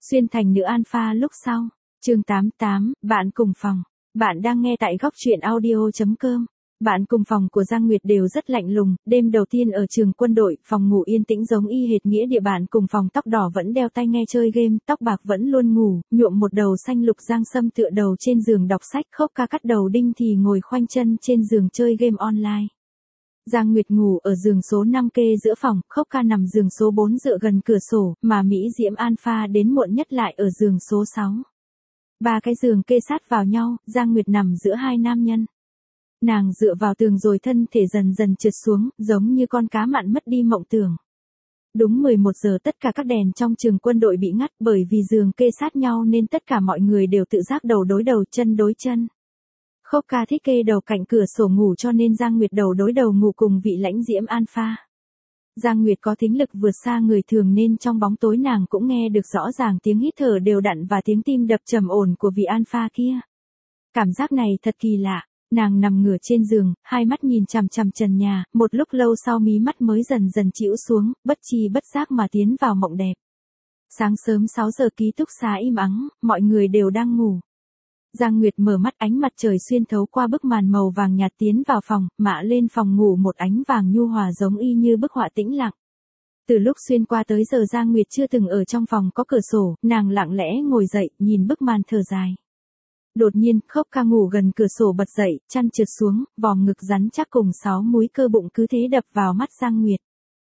Xuyên thành nữ alpha lúc sau. Chương 88, bạn cùng phòng. Bạn đang nghe tại góc truyện audio.com. Bạn cùng phòng của Giang Nguyệt đều rất lạnh lùng, đêm đầu tiên ở trường quân đội, phòng ngủ yên tĩnh giống y hệt nghĩa địa. Bạn cùng phòng tóc đỏ vẫn đeo tai nghe chơi game, tóc bạc vẫn luôn ngủ, nhuộm một đầu xanh lục. Giang Sâm tựa đầu trên giường đọc sách, Khốc Ca cắt đầu đinh thì ngồi khoanh chân trên giường chơi game online. Giang Nguyệt ngủ ở giường số 5 kê giữa phòng, Khốc Ca nằm giường số 4 dựa gần cửa sổ, mà Mỹ Diễm Alpha đến muộn nhất lại ở giường số 6. Ba cái giường kê sát vào nhau, Giang Nguyệt nằm giữa hai nam nhân. Nàng dựa vào tường rồi thân thể dần dần trượt xuống, giống như con cá mặn mất đi mộng tưởng. Đúng 11 giờ tất cả các đèn trong trường quân đội bị ngắt, bởi vì giường kê sát nhau nên tất cả mọi người đều tự giác đầu đối đầu, chân đối chân. Khốc Ca thích kê đầu cạnh cửa sổ ngủ cho nên Giang Nguyệt đầu đối đầu ngủ cùng vị lãnh diễm alpha. Giang Nguyệt có thính lực vượt xa người thường nên trong bóng tối nàng cũng nghe được rõ ràng tiếng hít thở đều đặn và tiếng tim đập trầm ổn của vị alpha kia. Cảm giác này thật kỳ lạ. Nàng nằm ngửa trên giường, hai mắt nhìn chằm chằm trần nhà, một lúc lâu sau mí mắt mới dần dần chĩu xuống, bất tri bất giác mà tiến vào mộng đẹp. Sáng sớm 6 giờ ký túc xá im ắng, mọi người đều đang ngủ. Giang Nguyệt mở mắt, ánh mặt trời xuyên thấu qua bức màn màu vàng nhạt tiến vào phòng, mạ lên phòng ngủ một ánh vàng nhu hòa giống y như bức họa tĩnh lặng. Từ lúc xuyên qua tới giờ Giang Nguyệt chưa từng ở trong phòng có cửa sổ, nàng lặng lẽ ngồi dậy, nhìn bức màn thở dài. Đột nhiên, Khốc Ca ngủ gần cửa sổ bật dậy, chăn trượt xuống, vòng ngực rắn chắc cùng 6 múi cơ bụng cứ thế đập vào mắt Giang Nguyệt.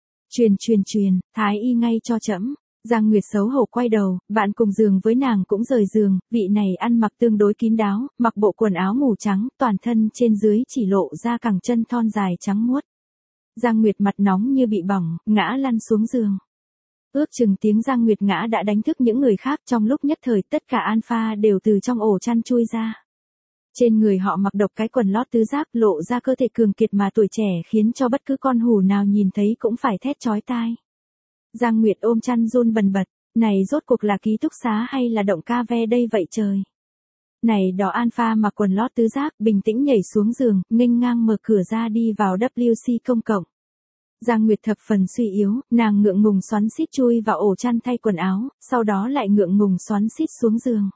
Truyền, thái y ngay cho trẫm. Giang Nguyệt xấu hổ quay đầu, bạn cùng giường với nàng cũng rời giường, vị này ăn mặc tương đối kín đáo, mặc bộ quần áo màu trắng, toàn thân trên dưới chỉ lộ ra cẳng chân thon dài trắng muốt. Giang Nguyệt mặt nóng như bị bỏng, ngã lăn xuống giường. Ước chừng tiếng Giang Nguyệt ngã đã đánh thức những người khác, trong lúc nhất thời tất cả alpha đều từ trong ổ chăn chui ra. Trên người họ mặc độc cái quần lót tứ giác lộ ra cơ thể cường kiệt mà tuổi trẻ khiến cho bất cứ con hủ nào nhìn thấy cũng phải thét chói tai. Giang Nguyệt ôm chăn run bần bật, này rốt cuộc là ký túc xá hay là động ca ve đây vậy trời. Này đó alpha mặc quần lót tứ giác bình tĩnh nhảy xuống giường, nghênh ngang mở cửa ra đi vào WC công cộng. Giang Nguyệt thập phần suy yếu, nàng ngượng ngùng xoắn xít chui vào ổ chăn thay quần áo, sau đó lại ngượng ngùng xoắn xít xuống giường.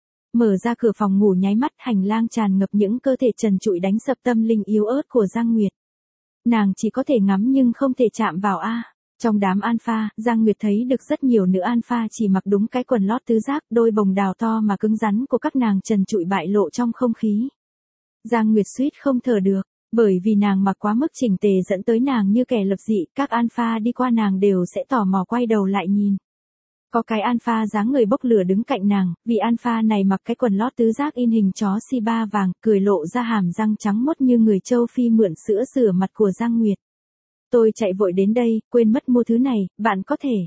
Mở ra cửa phòng ngủ nháy mắt, hành lang tràn ngập những cơ thể trần trụi đánh sập tâm linh yếu ớt của Giang Nguyệt. Nàng chỉ có thể ngắm nhưng không thể chạm vào a. Trong đám alpha, Giang Nguyệt thấy được rất nhiều nữ alpha chỉ mặc đúng cái quần lót tứ giác, đôi bồng đào to mà cứng rắn của các nàng trần trụi bại lộ trong không khí. Giang Nguyệt suýt không thở được, bởi vì nàng mặc quá mức chỉnh tề dẫn tới nàng như kẻ lập dị, các alpha đi qua nàng đều sẽ tò mò quay đầu lại nhìn. Có cái alpha dáng người bốc lửa đứng cạnh nàng, vì alpha này mặc cái quần lót tứ giác in hình chó Shiba vàng, cười lộ ra hàm răng trắng muốt như người châu Phi mượn sữa rửa mặt của Giang Nguyệt. Tôi chạy vội đến đây, quên mất mua thứ này, bạn có thể.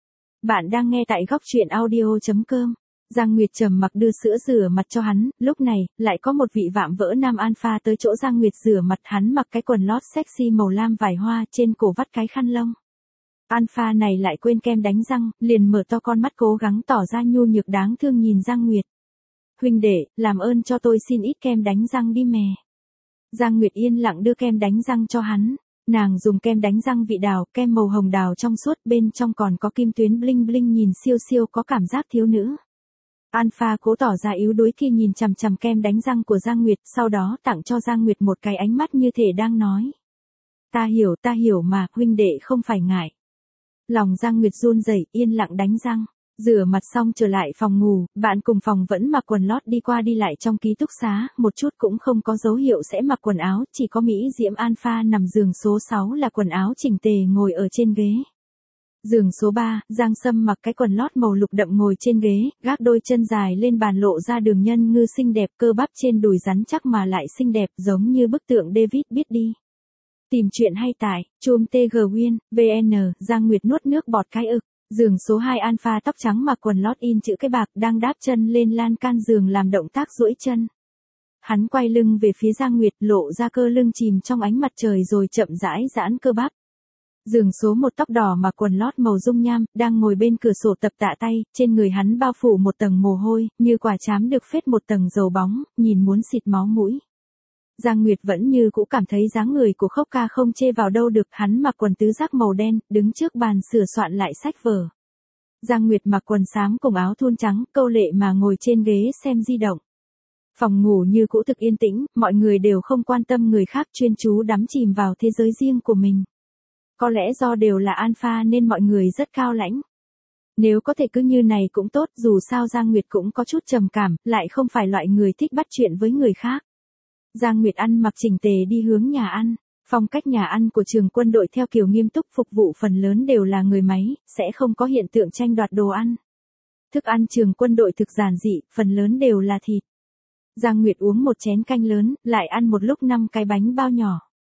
Bạn đang nghe tại góc truyện audio.com. Giang Nguyệt trầm mặc đưa sữa rửa mặt cho hắn, lúc này, lại có một vị vạm vỡ nam alpha tới chỗ Giang Nguyệt rửa mặt, hắn mặc cái quần lót sexy màu lam vải hoa, trên cổ vắt cái khăn lông. Alpha này lại quên kem đánh răng, liền mở to con mắt cố gắng tỏ ra nhu nhược đáng thương nhìn Giang Nguyệt. Huynh đệ, làm ơn cho tôi xin ít kem đánh răng đi mè. Giang Nguyệt yên lặng đưa kem đánh răng cho hắn. Nàng dùng kem đánh răng vị đào, kem màu hồng đào trong suốt, bên trong còn có kim tuyến bling bling nhìn siêu siêu có cảm giác thiếu nữ. Alpha cố tỏ ra yếu đuối khi nhìn chằm chằm kem đánh răng của Giang Nguyệt, sau đó tặng cho Giang Nguyệt một cái ánh mắt như thể đang nói. Ta hiểu mà, huynh đệ không phải ngại. Lòng Giang Nguyệt run rẩy, yên lặng đánh răng. Rửa mặt xong trở lại phòng ngủ, bạn cùng phòng vẫn mặc quần lót đi qua đi lại trong ký túc xá, một chút cũng không có dấu hiệu sẽ mặc quần áo, chỉ có Mỹ Diễm Alpha nằm giường số 6 là quần áo chỉnh tề ngồi ở trên ghế. Giường số 3, Giang Sâm mặc cái quần lót màu lục đậm ngồi trên ghế, gác đôi chân dài lên bàn lộ ra đường nhân ngư xinh đẹp, cơ bắp trên đùi rắn chắc mà lại xinh đẹp giống như bức tượng David biết đi. Tìm chuyện hay tại, chum TG Win, VN, Giang Nguyệt nuốt nước bọt cái ực. Giường số 2 alpha tóc trắng mặc quần lót in chữ cái bạc đang đáp chân lên lan can giường làm động tác duỗi chân. Hắn quay lưng về phía Giang Nguyệt lộ ra cơ lưng chìm trong ánh mặt trời rồi chậm rãi giãn cơ bắp. Giường số 1 tóc đỏ mặc quần lót màu dung nham đang ngồi bên cửa sổ tập tạ tay, trên người hắn bao phủ một tầng mồ hôi, như quả trám được phết một tầng dầu bóng, nhìn muốn xịt máu mũi. Giang Nguyệt vẫn như cũ cảm thấy dáng người của Khốc Ca không chê vào đâu được, hắn mặc quần tứ giác màu đen, đứng trước bàn sửa soạn lại sách vở. Giang Nguyệt mặc quần xám cùng áo thun trắng, câu lệ mà ngồi trên ghế xem di động. Phòng ngủ như cũ thực yên tĩnh, mọi người đều không quan tâm người khác, chuyên chú đắm chìm vào thế giới riêng của mình. Có lẽ do đều là alpha nên mọi người rất cao lãnh. Nếu có thể cứ như này cũng tốt, dù sao Giang Nguyệt cũng có chút trầm cảm, lại không phải loại người thích bắt chuyện với người khác. Giang Nguyệt ăn mặc chỉnh tề đi hướng nhà ăn. Phong cách nhà ăn của trường quân đội theo kiểu nghiêm túc, phục vụ phần lớn đều là người máy, sẽ không có hiện tượng tranh đoạt đồ ăn. Thức ăn trường quân đội thực giản dị, phần lớn đều là thịt. Giang Nguyệt uống một chén canh lớn, lại ăn một lúc 5 cái bánh bao nhỏ.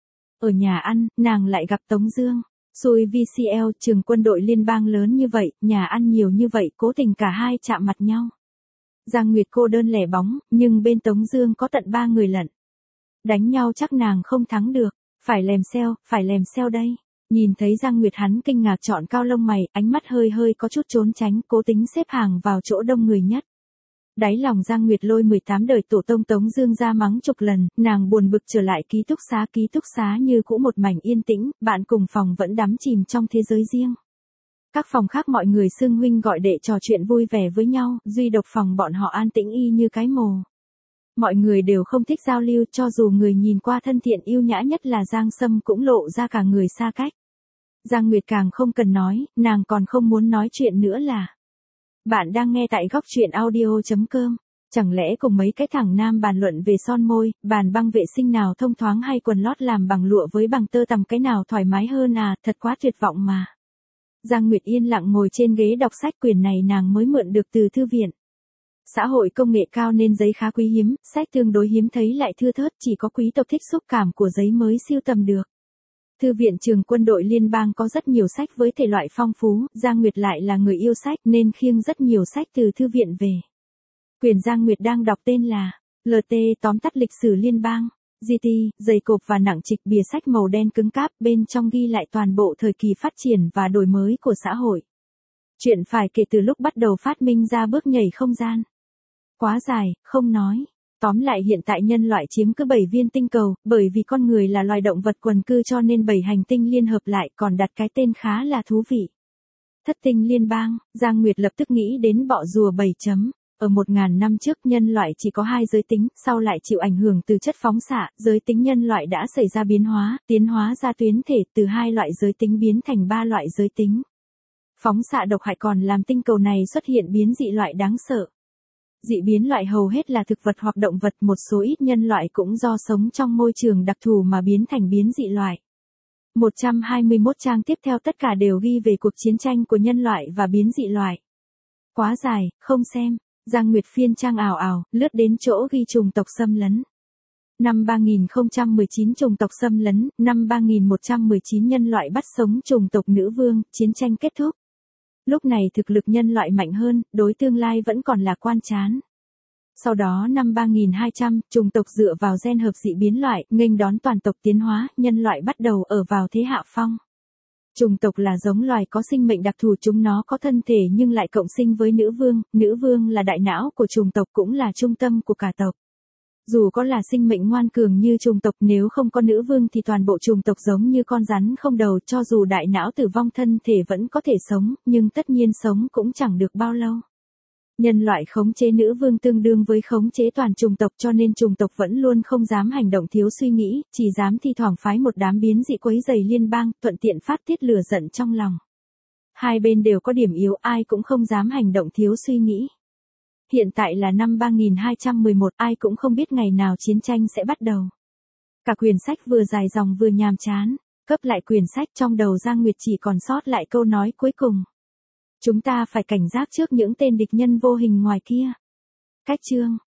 Ở nhà ăn, nàng lại gặp Tống Dương. Xui VCL, trường quân đội liên bang lớn như vậy, nhà ăn nhiều như vậy, cố tình cả hai chạm mặt nhau. Giang Nguyệt cô đơn lẻ bóng, nhưng bên Tống Dương có tận 3 người lận. Đánh nhau chắc nàng không thắng được, phải lèm xeo đây. Nhìn thấy Giang Nguyệt hắn kinh ngạc chọn cao lông mày, ánh mắt hơi có chút trốn tránh, cố tính xếp hàng vào chỗ đông người nhất. Đáy lòng Giang Nguyệt lôi 18 đời tổ tông Tống Dương ra mắng chục lần, nàng buồn bực trở lại ký túc xá như cũ một mảnh yên tĩnh, bạn cùng phòng vẫn đắm chìm trong thế giới riêng. Các phòng khác mọi người xưng huynh gọi đệ trò chuyện vui vẻ với nhau, duy độc phòng bọn họ an tĩnh y như cái mồ. Mọi người đều không thích giao lưu, cho dù người nhìn qua thân thiện yêu nhã nhất là Giang Sâm cũng lộ ra cả người xa cách. Giang Nguyệt càng không cần nói, nàng còn không muốn nói chuyện nữa là. Bạn đang nghe tại góc truyện audio.com. Chẳng lẽ cùng mấy cái thằng nam bàn luận về son môi, bàn băng vệ sinh nào thông thoáng hay quần lót làm bằng lụa với bằng tơ tằm cái nào thoải mái hơn à, thật quá tuyệt vọng mà. Giang Nguyệt yên lặng ngồi trên ghế đọc sách, quyển này nàng mới mượn được từ thư viện. Xã hội công nghệ cao nên giấy khá quý hiếm, sách tương đối hiếm thấy lại thưa thớt, chỉ có quý tộc thích xúc cảm của giấy mới sưu tầm được. Thư viện trường quân đội liên bang có rất nhiều sách với thể loại phong phú, Giang Nguyệt lại là người yêu sách nên khiêng rất nhiều sách từ thư viện về. Quyển Giang Nguyệt đang đọc tên là LT, tóm tắt lịch sử liên bang. GT, dày cộp và nặng trịch, bìa sách màu đen cứng cáp, bên trong ghi lại toàn bộ thời kỳ phát triển và đổi mới của xã hội. Chuyện phải kể từ lúc bắt đầu phát minh ra bước nhảy không gian. Quá dài, không nói. Tóm lại hiện tại nhân loại chiếm cứ 7 viên tinh cầu, bởi vì con người là loài động vật quần cư cho nên 7 hành tinh liên hợp lại còn đặt cái tên khá là thú vị. Thất tinh liên bang, Giang Nguyệt lập tức nghĩ đến bọ rùa 7 chấm. Ở 1.000 năm trước nhân loại chỉ có 2 giới tính, sau lại chịu ảnh hưởng từ chất phóng xạ, giới tính nhân loại đã xảy ra biến hóa, tiến hóa ra tuyến thể, từ 2 loại giới tính biến thành 3 loại giới tính. Phóng xạ độc hại còn làm tinh cầu này xuất hiện biến dị loại đáng sợ. Dị biến loại hầu hết là thực vật hoặc động vật, một số ít nhân loại cũng do sống trong môi trường đặc thù mà biến thành biến dị loại. 121 trang tiếp theo tất cả đều ghi về cuộc chiến tranh của nhân loại và biến dị loại. Quá dài, không xem. Giang Nguyệt phiên trang ảo, lướt đến chỗ ghi chủng tộc xâm lấn. Năm 3019 chủng tộc xâm lấn, năm 3119 nhân loại bắt sống chủng tộc nữ vương, chiến tranh kết thúc. Lúc này thực lực nhân loại mạnh hơn, đối tương lai vẫn còn là quan chán. Sau đó năm 3200, chủng tộc dựa vào gen hợp dị biến loại, nghênh đón toàn tộc tiến hóa, nhân loại bắt đầu ở vào thế hạ phong. Chủng tộc là giống loài có sinh mệnh đặc thù, chúng nó có thân thể nhưng lại cộng sinh với nữ vương là đại não của chủng tộc cũng là trung tâm của cả tộc. Dù có là sinh mệnh ngoan cường như chủng tộc, nếu không có nữ vương thì toàn bộ chủng tộc giống như con rắn không đầu, cho dù đại não tử vong thân thể vẫn có thể sống, nhưng tất nhiên sống cũng chẳng được bao lâu. Nhân loại khống chế nữ vương tương đương với khống chế toàn chủng tộc, cho nên chủng tộc vẫn luôn không dám hành động thiếu suy nghĩ, chỉ dám thi thoảng phái một đám biến dị quấy rầy liên bang, thuận tiện phát tiết lửa giận trong lòng. Hai bên đều có điểm yếu, ai cũng không dám hành động thiếu suy nghĩ. Hiện tại là năm 3211, ai cũng không biết ngày nào chiến tranh sẽ bắt đầu. Cả quyển sách vừa dài dòng vừa nhàm chán, cấp lại quyển sách trong đầu Giang Nguyệt chỉ còn sót lại câu nói cuối cùng. Chúng ta phải cảnh giác trước những tên địch nhân vô hình ngoài kia. Cách chương.